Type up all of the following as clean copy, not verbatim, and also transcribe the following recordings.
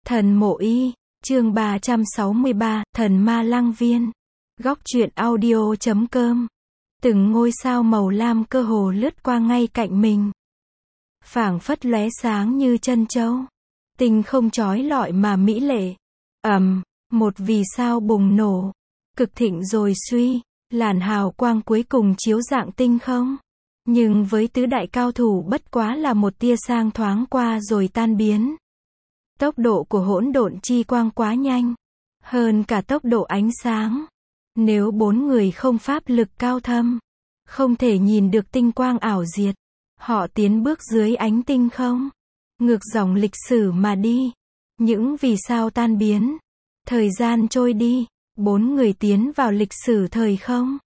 Thần Mộ Y, chương 363, Thần Ma Lăng Viên. Góc truyện audio.com. Từng ngôi sao màu lam cơ hồ lướt qua ngay cạnh mình. Phảng phất lóe sáng như chân châu. Tinh không chói lọi mà mỹ lệ. Một vì sao bùng nổ. Cực thịnh rồi suy. Làn hào quang cuối cùng chiếu dạng tinh không. Nhưng với tứ đại cao thủ bất quá là một tia sang thoáng qua rồi tan biến. Tốc độ của hỗn độn chi quang quá nhanh. Hơn cả tốc độ ánh sáng. Nếu bốn người không pháp lực cao thâm, không thể nhìn được tinh quang ảo diệt. Họ tiến bước dưới ánh tinh không. Ngược dòng lịch sử mà đi. Những vì sao tan biến. Thời gian trôi đi. Bốn người tiến vào lịch sử thời không.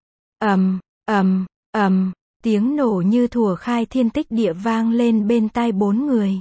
Tiếng nổ như thuở khai thiên tích địa vang lên bên tai bốn người.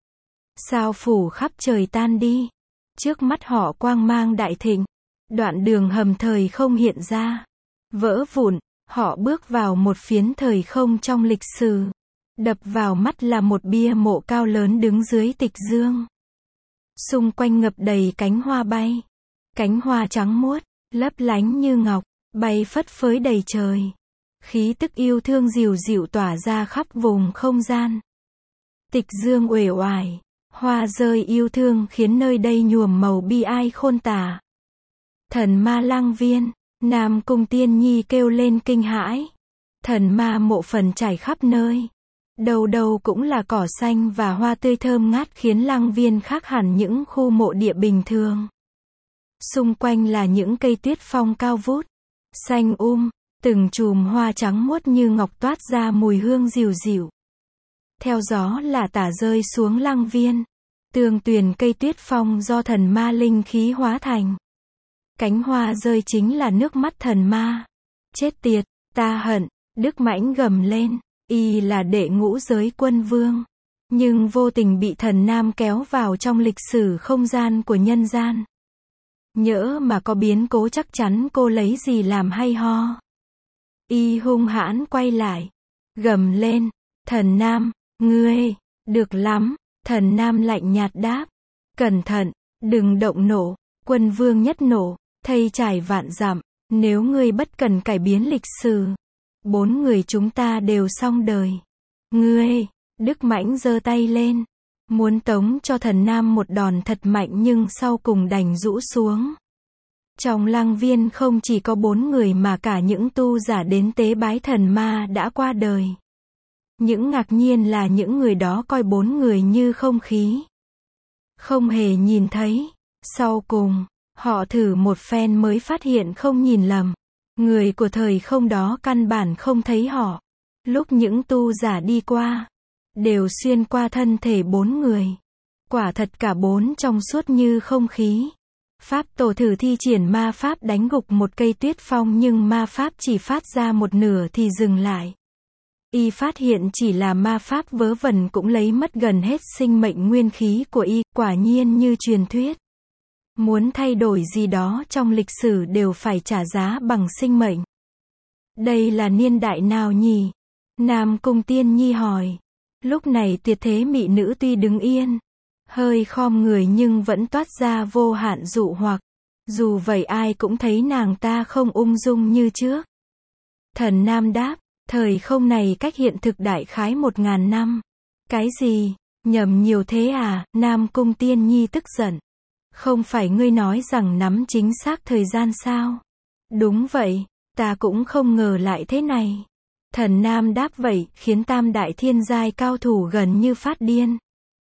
Sao phủ khắp trời tan đi. Trước mắt họ quang mang đại thịnh. Đoạn đường hầm thời không hiện ra. Vỡ vụn, họ bước vào một phiến thời không trong lịch sử. Đập vào mắt là một bia mộ cao lớn đứng dưới tịch dương. Xung quanh ngập đầy cánh hoa bay. Cánh hoa trắng muốt, lấp lánh như ngọc, bay phất phới đầy trời. Khí tức yêu thương dịu dịu tỏa ra khắp vùng không gian. Tịch dương uể oải, hoa rơi yêu thương khiến nơi đây nhuộm màu bi ai khôn tả. Thần Ma Lăng Viên, Nam Cung Tiên Nhi kêu lên kinh hãi. Thần ma mộ phần trải khắp nơi. Đầu đầu cũng là cỏ xanh và hoa tươi thơm ngát khiến Lăng Viên khác hẳn những khu mộ địa bình thường. Xung quanh là những cây tuyết phong cao vút, xanh từng chùm hoa trắng muốt như ngọc toát ra mùi hương dịu dịu. Theo gió là tả rơi xuống Lăng Viên. Tường tuyền cây tuyết phong do thần ma linh khí hóa thành. Cánh hoa rơi chính là nước mắt thần ma. Chết tiệt, ta hận, Đức Mãnh gầm lên, y là đệ ngũ giới quân vương. Nhưng vô tình bị thần nam kéo vào trong lịch sử không gian của nhân gian. Nhỡ mà có biến cố chắc chắn cô lấy gì làm hay ho. Y hung hãn quay lại, gầm lên, thần nam, ngươi, được lắm, thần nam lạnh nhạt đáp, cẩn thận, đừng động nộ, quân vương nhất nộ, thây trải vạn dặm, nếu ngươi bất cần cải biến lịch sử, bốn người chúng ta đều xong đời. Ngươi, Đức Mãnh giơ tay lên, muốn tống cho thần nam một đòn thật mạnh nhưng sau cùng đành rũ xuống. Trong Lăng Viên không chỉ có bốn người mà cả những tu giả đến tế bái thần ma đã qua đời. Những ngạc nhiên là những người đó coi bốn người như không khí. Không hề nhìn thấy. Sau cùng, họ thử một phen mới phát hiện không nhìn lầm. Người của thời không đó căn bản không thấy họ. Lúc những tu giả đi qua, đều xuyên qua thân thể bốn người. Quả thật cả bốn trong suốt như không khí. Pháp tổ thử thi triển ma pháp đánh gục một cây tuyết phong nhưng ma pháp chỉ phát ra một nửa thì dừng lại. Y phát hiện chỉ là ma pháp vớ vẩn cũng lấy mất gần hết sinh mệnh nguyên khí của y, quả nhiên như truyền thuyết. Muốn thay đổi gì đó trong lịch sử đều phải trả giá bằng sinh mệnh. Đây là niên đại nào nhỉ? Nam Cung Tiên Nhi hỏi. Lúc này tuyệt thế mỹ nữ tuy đứng yên, hơi khom người nhưng vẫn toát ra vô hạn dụ hoặc. Dù vậy ai cũng thấy nàng ta không ung dung như trước. Thần Nam đáp, thời không này cách hiện thực đại khái 1000 năm. Cái gì? Nhầm nhiều thế à? Nam Cung Tiên Nhi tức giận. Không phải ngươi nói rằng nắm chính xác thời gian sao? Đúng vậy, ta cũng không ngờ lại thế này. Thần Nam đáp vậy khiến tam đại thiên giai cao thủ gần như phát điên.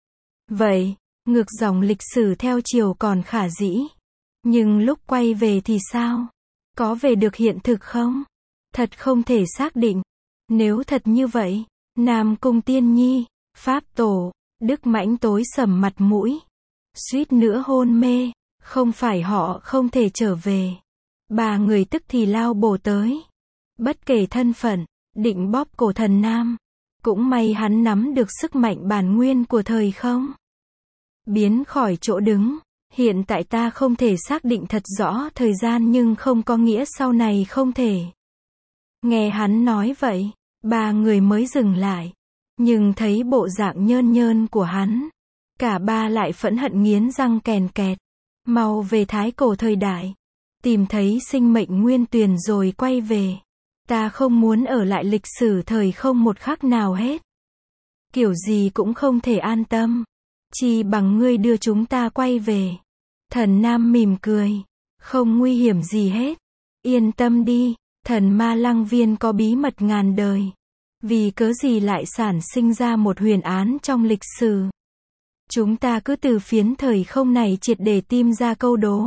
Vậy, ngược dòng lịch sử theo chiều còn khả dĩ. Nhưng lúc quay về thì sao? Có về được hiện thực không? Thật không thể xác định. Nếu thật như vậy, Nam Cung Tiên Nhi, Pháp Tổ, Đức Mãnh tối sầm mặt mũi. Suýt nữa hôn mê, không phải họ không thể trở về. Ba người tức thì lao bổ tới. Bất kể thân phận, định bóp cổ thần nam. Cũng may hắn nắm được sức mạnh bản nguyên của thời không. Biến khỏi chỗ đứng, hiện tại ta không thể xác định thật rõ thời gian nhưng không có nghĩa sau này không thể. Nghe hắn nói vậy, ba người mới dừng lại. Nhưng thấy bộ dạng nhơn nhơn của hắn, Cả ba lại phẫn hận nghiến răng kèn kẹt. Mau về Thái Cổ thời đại. Tìm thấy sinh mệnh nguyên tuyền rồi quay về. Ta không muốn ở lại lịch sử thời không một khắc nào hết. Kiểu gì cũng không thể an tâm. Chỉ bằng ngươi đưa chúng ta quay về. Thần Nam mỉm cười. Không nguy hiểm gì hết. Yên tâm đi, thần ma lăng viên có bí mật ngàn đời. Vì cớ gì lại sản sinh ra một huyền án trong lịch sử. Chúng ta cứ từ phiến thời không này triệt để tìm ra câu đố.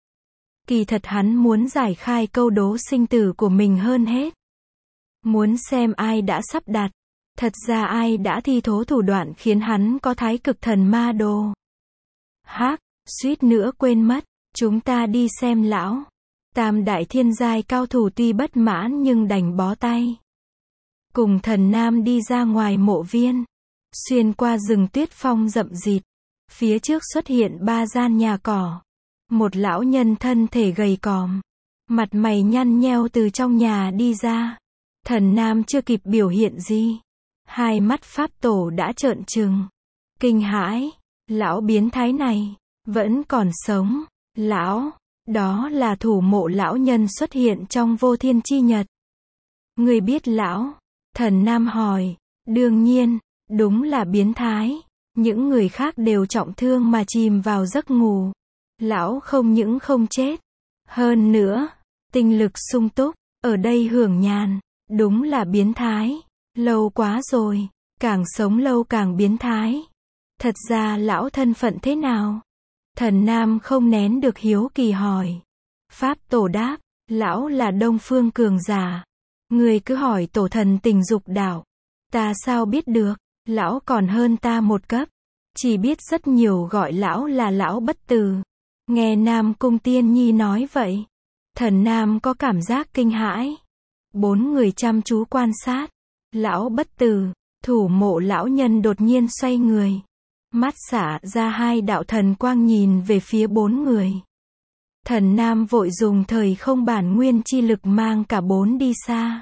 Kỳ thật hắn muốn giải khai câu đố sinh tử của mình hơn hết. Muốn xem ai đã sắp đặt. Thật ra ai đã thi thố thủ đoạn khiến hắn có thái cực thần ma đồ. Hác, suýt nữa quên mất. Chúng ta đi xem lão. Tam đại thiên giai cao thủ tuy bất mãn nhưng đành bó tay. Cùng thần Nam đi ra ngoài mộ viên. Xuyên qua rừng tuyết phong rậm rịt. Phía trước xuất hiện ba gian nhà cỏ. Một lão nhân thân thể gầy còm. Mặt mày nhăn nheo từ trong nhà đi ra. Thần Nam chưa kịp biểu hiện gì. Hai mắt pháp tổ đã trợn trừng. Kinh hãi. Lão biến thái này. Vẫn còn sống. Lão. Đó là thủ mộ lão nhân xuất hiện trong vô thiên chi nhật. Người biết lão? Thần Nam hỏi. Đương nhiên. Đúng là biến thái. Những người khác đều trọng thương mà chìm vào giấc ngủ. Lão không những không chết. Hơn nữa. Tinh lực sung túc. Ở đây hưởng nhàn. Đúng là biến thái. Lâu quá rồi. Càng sống lâu càng biến thái. Thật ra lão thân phận thế nào? Thần Nam không nén được hiếu kỳ hỏi. Pháp tổ đáp. Lão là Đông Phương cường giả. Người cứ hỏi tổ thần Tình Dục Đạo. Ta sao biết được? Lão còn hơn ta một cấp. Chỉ biết rất nhiều gọi lão là lão bất tử. Nghe Nam Cung Tiên Nhi nói vậy. Thần Nam có cảm giác kinh hãi. Bốn người chăm chú quan sát. Lão bất tử, thủ mộ lão nhân đột nhiên xoay người. Mắt xả ra hai đạo thần quang nhìn về phía bốn người. Thần Nam vội dùng thời không bản nguyên chi lực mang cả bốn đi xa.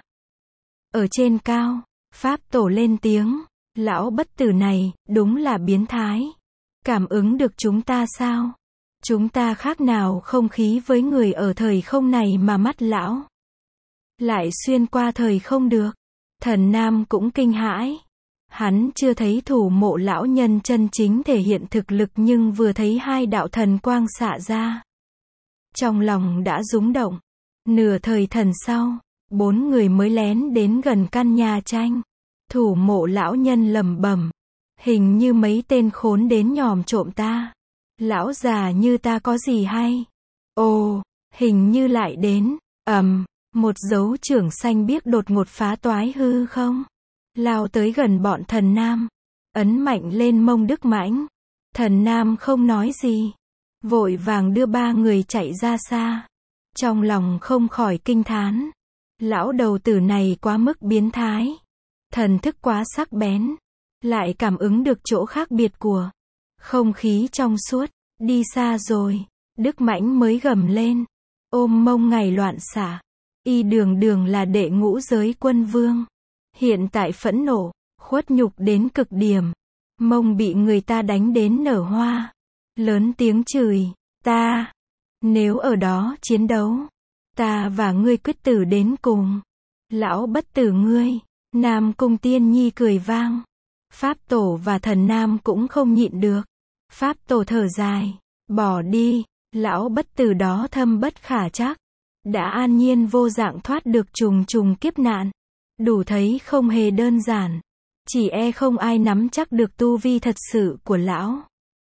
Ở trên cao, Pháp tổ lên tiếng. Lão bất tử này, đúng là biến thái. Cảm ứng được chúng ta sao? Chúng ta khác nào không khí với người ở thời không này mà mắt lão lại xuyên qua thời không được. Thần Nam cũng kinh hãi. Hắn chưa thấy thủ mộ lão nhân chân chính thể hiện thực lực nhưng vừa thấy hai đạo thần quang xạ ra. Trong lòng đã rúng động. Nửa thời thần sau, bốn người mới lén đến gần căn nhà tranh. Thủ mộ lão nhân lẩm bẩm. Hình như mấy tên khốn đến nhòm trộm ta. Lão già như ta có gì hay? Ồ, hình như lại đến. Một dấu trưởng xanh biếc đột ngột phá toái hư không. Lao tới gần bọn thần Nam. Ấn mạnh lên mông Đức Mãnh. Thần Nam không nói gì. Vội vàng đưa ba người chạy ra xa. Trong lòng không khỏi kinh thán. Lão đầu tử này quá mức biến thái. Thần thức quá sắc bén. Lại cảm ứng được chỗ khác biệt của không khí trong suốt. Đi xa rồi. Đức Mãnh mới gầm lên. Ôm mông ngày loạn xạ. Y đường đường là đệ ngũ giới quân vương. Hiện tại phẫn nộ, khuất nhục đến cực điểm. Mông bị người ta đánh đến nở hoa. Lớn tiếng chửi. Ta. Nếu ở đó chiến đấu. Ta và ngươi quyết tử đến cùng. Lão bất tử ngươi. Nam Cung Tiên Nhi cười vang. Pháp tổ và thần Nam cũng không nhịn được. Pháp tổ thở dài. Bỏ đi. Lão bất tử đó thâm bất khả trắc. Đã an nhiên vô dạng thoát được trùng trùng kiếp nạn. Đủ thấy không hề đơn giản. Chỉ e không ai nắm chắc được tu vi thật sự của lão.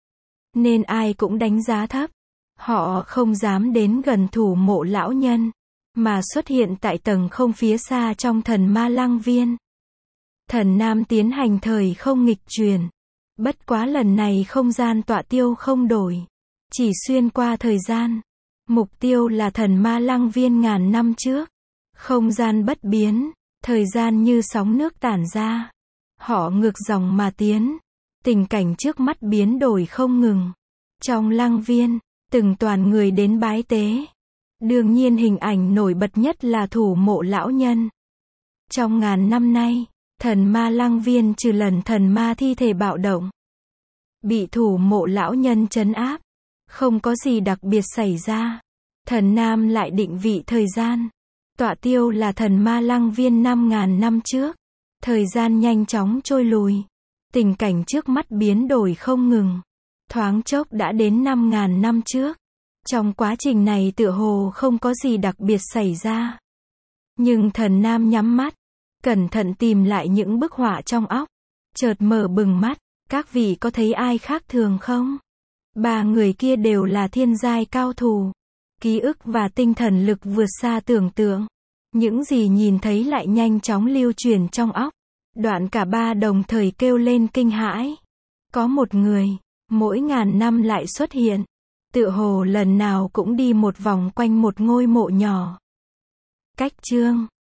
Nên ai cũng đánh giá thấp. Họ không dám đến gần thủ mộ lão nhân. Mà xuất hiện tại tầng không phía xa trong thần ma lăng viên. Thần Nam tiến hành thời không nghịch truyền. Bất quá lần này không gian tọa tiêu không đổi. Chỉ xuyên qua thời gian. Mục tiêu là thần ma lăng viên ngàn năm trước. Không gian bất biến. Thời gian như sóng nước tản ra. Họ ngược dòng mà tiến. Tình cảnh trước mắt biến đổi không ngừng. Trong lăng viên, từng đoàn người đến bái tế. Đương nhiên hình ảnh nổi bật nhất là thủ mộ lão nhân. Trong ngàn năm nay, thần ma lăng viên trừ lần thần ma thi thể bạo động. bị thủ mộ lão nhân trấn áp. Không có gì đặc biệt xảy ra. Thần Nam lại định vị thời gian. Tọa tiêu là thần ma lăng viên 5.000 năm trước. Thời gian nhanh chóng trôi lùi. Tình cảnh trước mắt biến đổi không ngừng. Thoáng chốc đã đến 5.000 năm trước. Trong quá trình này tựa hồ không có gì đặc biệt xảy ra. Nhưng thần Nam nhắm mắt, cẩn thận tìm lại những bức họa trong óc. Chợt mở bừng mắt, các vị có thấy ai khác thường không? Ba người kia đều là thiên giai cao thủ. Ký ức và tinh thần lực vượt xa tưởng tượng. Những gì nhìn thấy lại nhanh chóng lưu truyền trong óc. Đoạn cả ba đồng thời kêu lên kinh hãi. Có một người, mỗi ngàn năm lại xuất hiện. Tựa hồ lần nào cũng đi một vòng quanh một ngôi mộ nhỏ. Cách chương